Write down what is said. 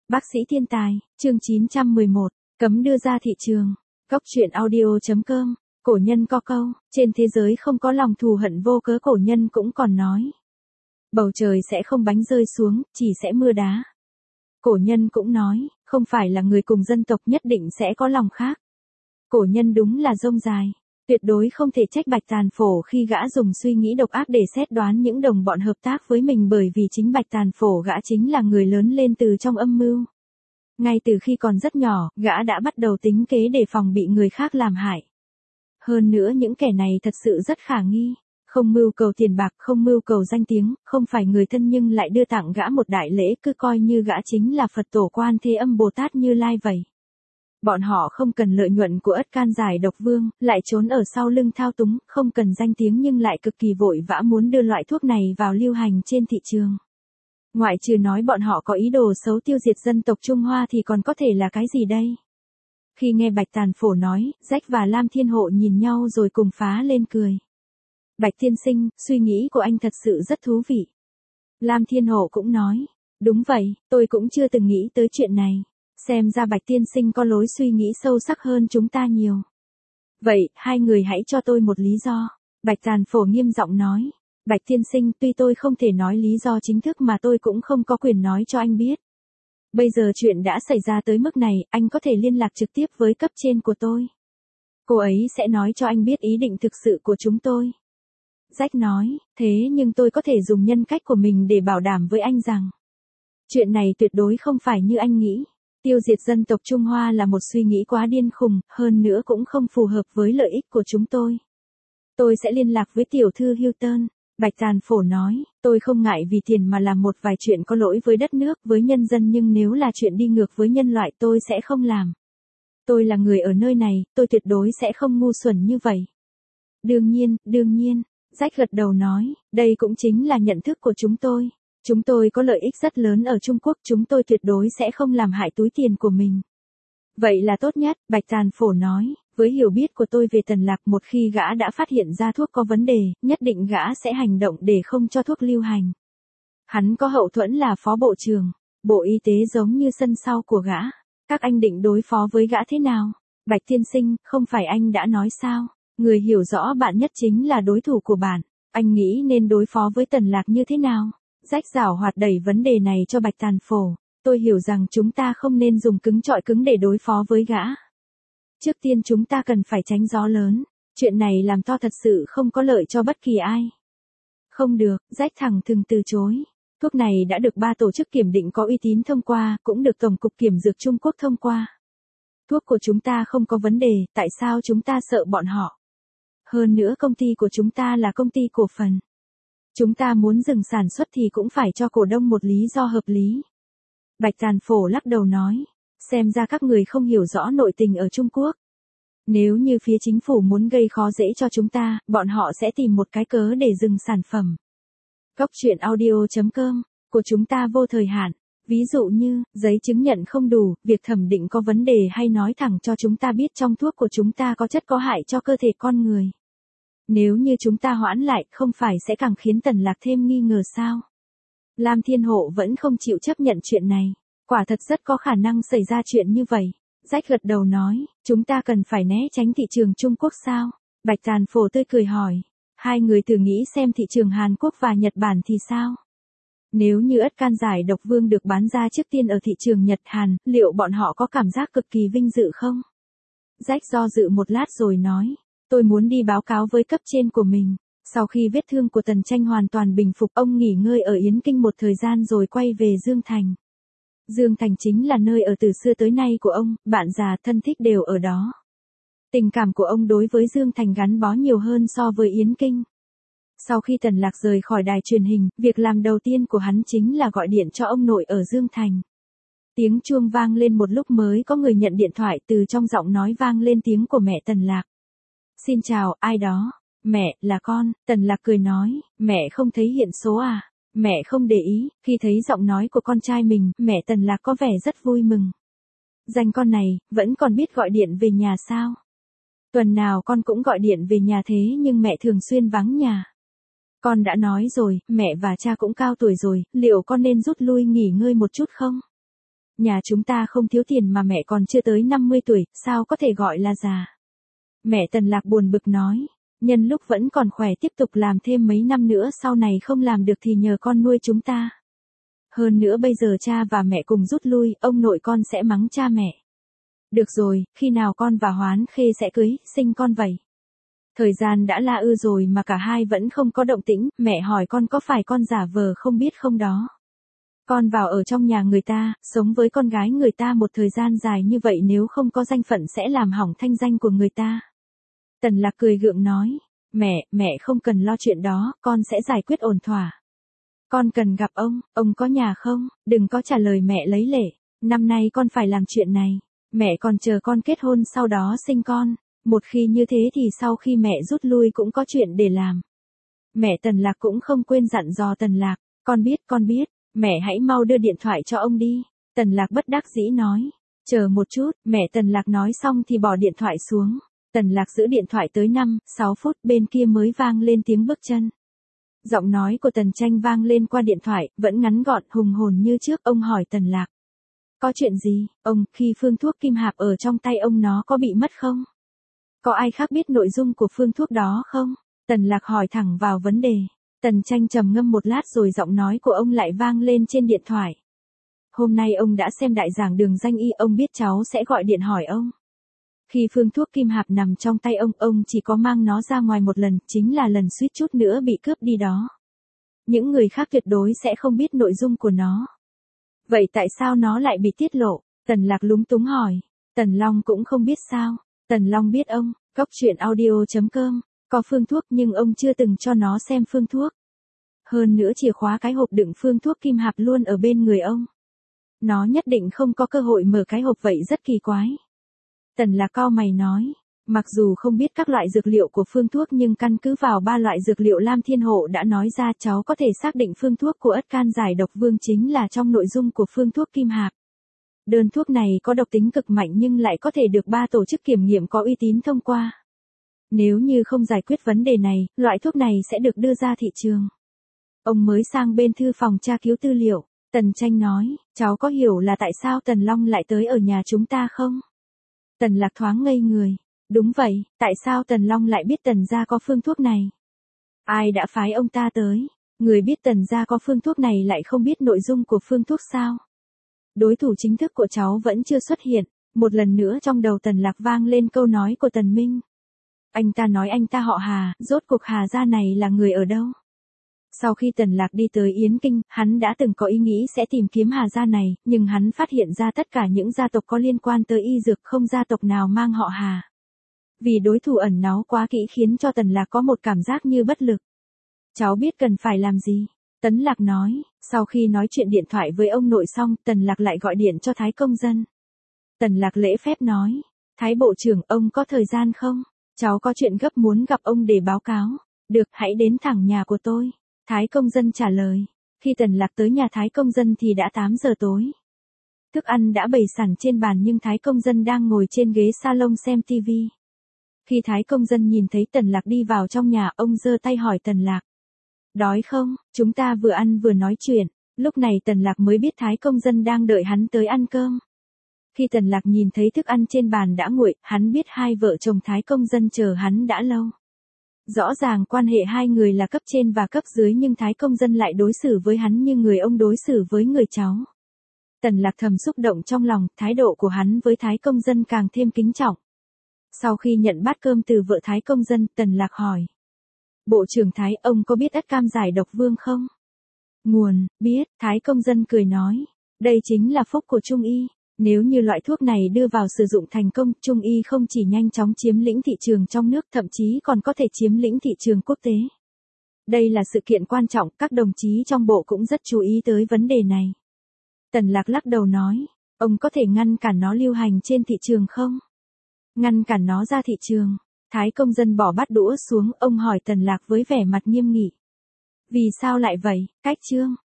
Bác sĩ thiên tài, chương 911, cấm đưa ra thị trường. Góc truyện audio.com, cổ nhân có câu, trên thế giới không có lòng thù hận vô cớ, cổ nhân cũng còn nói. Bầu trời sẽ không bánh rơi xuống, chỉ sẽ mưa đá. Cổ nhân cũng nói, không phải là người cùng dân tộc nhất định sẽ có lòng khác. Cổ nhân đúng là rông dài. Tuyệt đối không thể trách Bạch Tàn Phổ khi gã dùng suy nghĩ độc ác để xét đoán những đồng bọn hợp tác với mình, bởi vì chính Bạch Tàn Phổ gã chính là người lớn lên từ trong âm mưu. Ngay từ khi còn rất nhỏ, gã đã bắt đầu tính kế để phòng bị người khác làm hại. Hơn nữa những kẻ này thật sự rất khả nghi. Không mưu cầu tiền bạc, không mưu cầu danh tiếng, không phải người thân nhưng lại đưa tặng gã một đại lễ, cứ coi như gã chính là Phật tổ Quan Thế Âm Bồ Tát Như Lai vậy. Bọn họ không cần lợi nhuận của Ất Can Giải Độc Vương, lại trốn ở sau lưng thao túng, không cần danh tiếng nhưng lại cực kỳ vội vã muốn đưa loại thuốc này vào lưu hành trên thị trường. Ngoại trừ nói bọn họ có ý đồ xấu tiêu diệt dân tộc Trung Hoa thì còn có thể là cái gì đây? Khi nghe Bạch Tàn Phổ nói, Rách và Lam Thiên Hộ nhìn nhau rồi cùng phá lên cười. Bạch tiên sinh, suy nghĩ của anh thật sự rất thú vị. Lam Thiên Hộ cũng nói, đúng vậy, tôi cũng chưa từng nghĩ tới chuyện này. Xem ra Bạch tiên sinh có lối suy nghĩ sâu sắc hơn chúng ta nhiều. Vậy, hai người hãy cho tôi một lý do. Bạch Tàn Phổ nghiêm giọng nói. Bạch tiên sinh, tuy tôi không thể nói lý do chính thức mà tôi cũng không có quyền nói cho anh biết. Bây giờ chuyện đã xảy ra tới mức này, anh có thể liên lạc trực tiếp với cấp trên của tôi. Cô ấy sẽ nói cho anh biết ý định thực sự của chúng tôi. Rách nói, thế nhưng tôi có thể dùng nhân cách của mình để bảo đảm với anh rằng chuyện này tuyệt đối không phải như anh nghĩ. Tiêu diệt dân tộc Trung Hoa là một suy nghĩ quá điên khùng, hơn nữa cũng không phù hợp với lợi ích của chúng tôi. Tôi sẽ liên lạc với tiểu thư Hilton. Bạch Tàn Phổ nói, tôi không ngại vì tiền mà làm một vài chuyện có lỗi với đất nước, với nhân dân, nhưng nếu là chuyện đi ngược với nhân loại tôi sẽ không làm. Tôi là người ở nơi này, tôi tuyệt đối sẽ không ngu xuẩn như vậy. Đương nhiên, Rách gật đầu nói, đây cũng chính là nhận thức của chúng tôi. Chúng tôi có lợi ích rất lớn ở Trung Quốc, chúng tôi tuyệt đối sẽ không làm hại túi tiền của mình. Vậy là tốt nhất, Bạch Tàn Phổ nói, với hiểu biết của tôi về Tần Lạc, một khi gã đã phát hiện ra thuốc có vấn đề, nhất định gã sẽ hành động để không cho thuốc lưu hành. Hắn có hậu thuẫn là phó bộ trưởng, bộ y tế giống như sân sau của gã. Các anh định đối phó với gã thế nào? Bạch tiên sinh, không phải anh đã nói sao? Người hiểu rõ bạn nhất chính là đối thủ của bạn. Anh nghĩ nên đối phó với Tần Lạc như thế nào? Rách giảo hoạt đẩy vấn đề này cho Bạch Tàn Phổ. Tôi hiểu rằng chúng ta không nên dùng cứng chọi cứng để đối phó với gã. Trước tiên chúng ta cần phải tránh gió lớn. Chuyện này làm to thật sự không có lợi cho bất kỳ ai. Không được, Rách thẳng thừng từ chối. Thuốc này đã được 3 tổ chức kiểm định có uy tín thông qua, cũng được Tổng cục Kiểm dược Trung Quốc thông qua. Thuốc của chúng ta không có vấn đề, tại sao chúng ta sợ bọn họ? Hơn nữa công ty của chúng ta là công ty cổ phần. Chúng ta muốn dừng sản xuất thì cũng phải cho cổ đông một lý do hợp lý. Bạch Tàn Phổ lắc đầu nói, xem ra các người không hiểu rõ nội tình ở Trung Quốc. Nếu như phía chính phủ muốn gây khó dễ cho chúng ta, bọn họ sẽ tìm một cái cớ để dừng sản phẩm. Góc truyện audio.com, của chúng ta vô thời hạn. Ví dụ như, giấy chứng nhận không đủ, việc thẩm định có vấn đề, hay nói thẳng cho chúng ta biết trong thuốc của chúng ta có chất có hại cho cơ thể con người. Nếu như chúng ta hoãn lại, không phải sẽ càng khiến Tần Lạc thêm nghi ngờ sao? Lam Thiên Hộ vẫn không chịu chấp nhận chuyện này. Quả thật rất có khả năng xảy ra chuyện như vậy. Rách gật đầu nói, chúng ta cần phải né tránh thị trường Trung Quốc sao? Bạch Tàn Phổ tươi cười hỏi, hai người thử nghĩ xem thị trường Hàn Quốc và Nhật Bản thì sao? Nếu như Ất Can Giải Độc Vương được bán ra trước tiên ở thị trường Nhật Hàn, liệu bọn họ có cảm giác cực kỳ vinh dự không? Rách do dự một lát rồi nói, tôi muốn đi báo cáo với cấp trên của mình. Sau khi vết thương của Tần Tranh hoàn toàn bình phục, ông nghỉ ngơi ở Yến Kinh một thời gian rồi quay về Dương Thành. Dương Thành chính là nơi ở từ xưa tới nay của ông, bạn già thân thích đều ở đó. Tình cảm của ông đối với Dương Thành gắn bó nhiều hơn so với Yến Kinh. Sau khi Tần Lạc rời khỏi đài truyền hình, việc làm đầu tiên của hắn chính là gọi điện cho ông nội ở Dương Thành. Tiếng chuông vang lên một lúc mới có người nhận điện thoại, từ trong giọng nói vang lên tiếng của mẹ Tần Lạc. Xin chào, ai đó? Mẹ, là con. Tần Lạc cười nói, mẹ không thấy hiện số à? Mẹ không để ý. Khi thấy giọng nói của con trai mình, mẹ Tần Lạc có vẻ rất vui mừng. Danh con này, vẫn còn biết gọi điện về nhà sao? Tuần nào con cũng gọi điện về nhà thế nhưng mẹ thường xuyên vắng nhà. Con đã nói rồi, mẹ và cha cũng cao tuổi rồi, liệu con nên rút lui nghỉ ngơi một chút không? Nhà chúng ta không thiếu tiền mà mẹ còn chưa tới 50 tuổi, sao có thể gọi là già. Mẹ Tần Lạc buồn bực nói, nhân lúc vẫn còn khỏe tiếp tục làm thêm mấy năm nữa, sau này không làm được thì nhờ con nuôi chúng ta. Hơn nữa bây giờ cha và mẹ cùng rút lui, ông nội con sẽ mắng cha mẹ. Được rồi, khi nào con và Hoán Khê sẽ cưới, sinh con vậy? Thời gian đã la ư rồi mà cả hai vẫn không có động tĩnh, mẹ hỏi con có phải con giả vờ không biết không đó. Con vào ở trong nhà người ta, sống với con gái người ta một thời gian dài như vậy nếu không có danh phận sẽ làm hỏng thanh danh của người ta. Tần Lạc cười gượng nói, mẹ không cần lo chuyện đó, con sẽ giải quyết ổn thỏa. Con cần gặp ông có nhà không? Đừng có trả lời mẹ lấy lệ, năm nay con phải làm chuyện này, mẹ còn chờ con kết hôn sau đó sinh con, một khi như thế thì sau khi mẹ rút lui cũng có chuyện để làm. Mẹ Tần Lạc cũng không quên dặn dò Tần Lạc, con biết, mẹ hãy mau đưa điện thoại cho ông đi. Tần Lạc bất đắc dĩ nói, chờ một chút, mẹ Tần Lạc nói xong thì bỏ điện thoại xuống. Tần Lạc giữ điện thoại tới 5-6 phút bên kia mới vang lên tiếng bước chân. Giọng nói của Tần Tranh vang lên qua điện thoại, vẫn ngắn gọn hùng hồn như trước. Ông hỏi Tần Lạc, có chuyện gì, ông, khi phương thuốc kim hạp ở trong tay ông nó có bị mất không? Có ai khác biết nội dung của phương thuốc đó không? Tần Lạc hỏi thẳng vào vấn đề. Tần Tranh trầm ngâm một lát rồi giọng nói của ông lại vang lên trên điện thoại. Hôm nay ông đã xem đại giảng Đường Danh Y, ông biết cháu sẽ gọi điện hỏi ông. Khi phương thuốc kim hạp nằm trong tay ông chỉ có mang nó ra ngoài một lần, chính là lần suýt chút nữa bị cướp đi đó. Những người khác tuyệt đối sẽ không biết nội dung của nó. Vậy tại sao nó lại bị tiết lộ? Tần Lạc lúng túng hỏi. Tần Long cũng không biết sao. Tần Long biết ông, coctruyện.audio.com, có phương thuốc nhưng ông chưa từng cho nó xem phương thuốc. Hơn nữa chìa khóa cái hộp đựng phương thuốc kim hạp luôn ở bên người ông. Nó nhất định không có cơ hội mở cái hộp, vậy rất kỳ quái. Tần Lạc cau mày nói, mặc dù không biết các loại dược liệu của phương thuốc nhưng căn cứ vào 3 loại dược liệu Lam Thiên Hộ đã nói ra, cháu có thể xác định phương thuốc của Ất Can giải độc vương chính là trong nội dung của phương thuốc kim hạp. Đơn thuốc này có độc tính cực mạnh nhưng lại có thể được 3 tổ chức kiểm nghiệm có uy tín thông qua. Nếu như không giải quyết vấn đề này, loại thuốc này sẽ được đưa ra thị trường. Ông mới sang bên thư phòng tra cứu tư liệu. Tần Tranh nói, cháu có hiểu là tại sao Tần Long lại tới ở nhà chúng ta không? Tần Lạc thoáng ngây người. Đúng vậy, tại sao Tần Long lại biết Tần gia có phương thuốc này? Ai đã phái ông ta tới? Người biết Tần gia có phương thuốc này lại không biết nội dung của phương thuốc sao? Đối thủ chính thức của cháu vẫn chưa xuất hiện. Một lần nữa trong đầu Tần Lạc vang lên câu nói của Tần Minh. Anh ta nói anh ta họ Hà, rốt cuộc Hà gia này là người ở đâu? Sau khi Tần Lạc đi tới Yến Kinh, hắn đã từng có ý nghĩ sẽ tìm kiếm Hà gia này, nhưng hắn phát hiện ra tất cả những gia tộc có liên quan tới y dược, không gia tộc nào mang họ Hà. Vì đối thủ ẩn náu quá kỹ khiến cho Tần Lạc có một cảm giác như bất lực. Cháu biết cần phải làm gì? Tần Lạc nói, sau khi nói chuyện điện thoại với ông nội xong, Tần Lạc lại gọi điện cho Thái Công Dân. Tần Lạc lễ phép nói, Thái Bộ trưởng, ông có thời gian không? Cháu có chuyện gấp muốn gặp ông để báo cáo. Được, hãy đến thẳng nhà của tôi. Thái Công Dân trả lời. Khi Tần Lạc tới nhà Thái Công Dân thì đã 8 giờ tối. Thức ăn đã bày sẵn trên bàn nhưng Thái Công Dân đang ngồi trên ghế salon xem TV. Khi Thái Công Dân nhìn thấy Tần Lạc đi vào trong nhà, ông giơ tay hỏi Tần Lạc. Đói không? Chúng ta vừa ăn vừa nói chuyện. Lúc này Tần Lạc mới biết Thái Công Dân đang đợi hắn tới ăn cơm. Khi Tần Lạc nhìn thấy thức ăn trên bàn đã nguội, hắn biết hai vợ chồng Thái Công Dân chờ hắn đã lâu. Rõ ràng quan hệ hai người là cấp trên và cấp dưới nhưng Thái Công Dân lại đối xử với hắn như người ông đối xử với người cháu. Tần Lạc thầm xúc động trong lòng, thái độ của hắn với Thái Công Dân càng thêm kính trọng. Sau khi nhận bát cơm từ vợ Thái Công Dân, Tần Lạc hỏi. Bộ trưởng Thái, ông có biết Ất Cam giải độc vương không? Nguồn, biết, Thái Công Dân cười nói. Đây chính là phúc của Trung Y. Nếu như loại thuốc này đưa vào sử dụng thành công, Trung Y không chỉ nhanh chóng chiếm lĩnh thị trường trong nước, thậm chí còn có thể chiếm lĩnh thị trường quốc tế. Đây là sự kiện quan trọng, các đồng chí trong bộ cũng rất chú ý tới vấn đề này. Tần Lạc lắc đầu nói, ông có thể ngăn cản nó lưu hành trên thị trường không? Ngăn cản nó ra thị trường. Thái Công Dân bỏ bát đũa xuống, ông hỏi Tần Lạc với vẻ mặt nghiêm nghị. Vì sao lại vậy? Cách chương.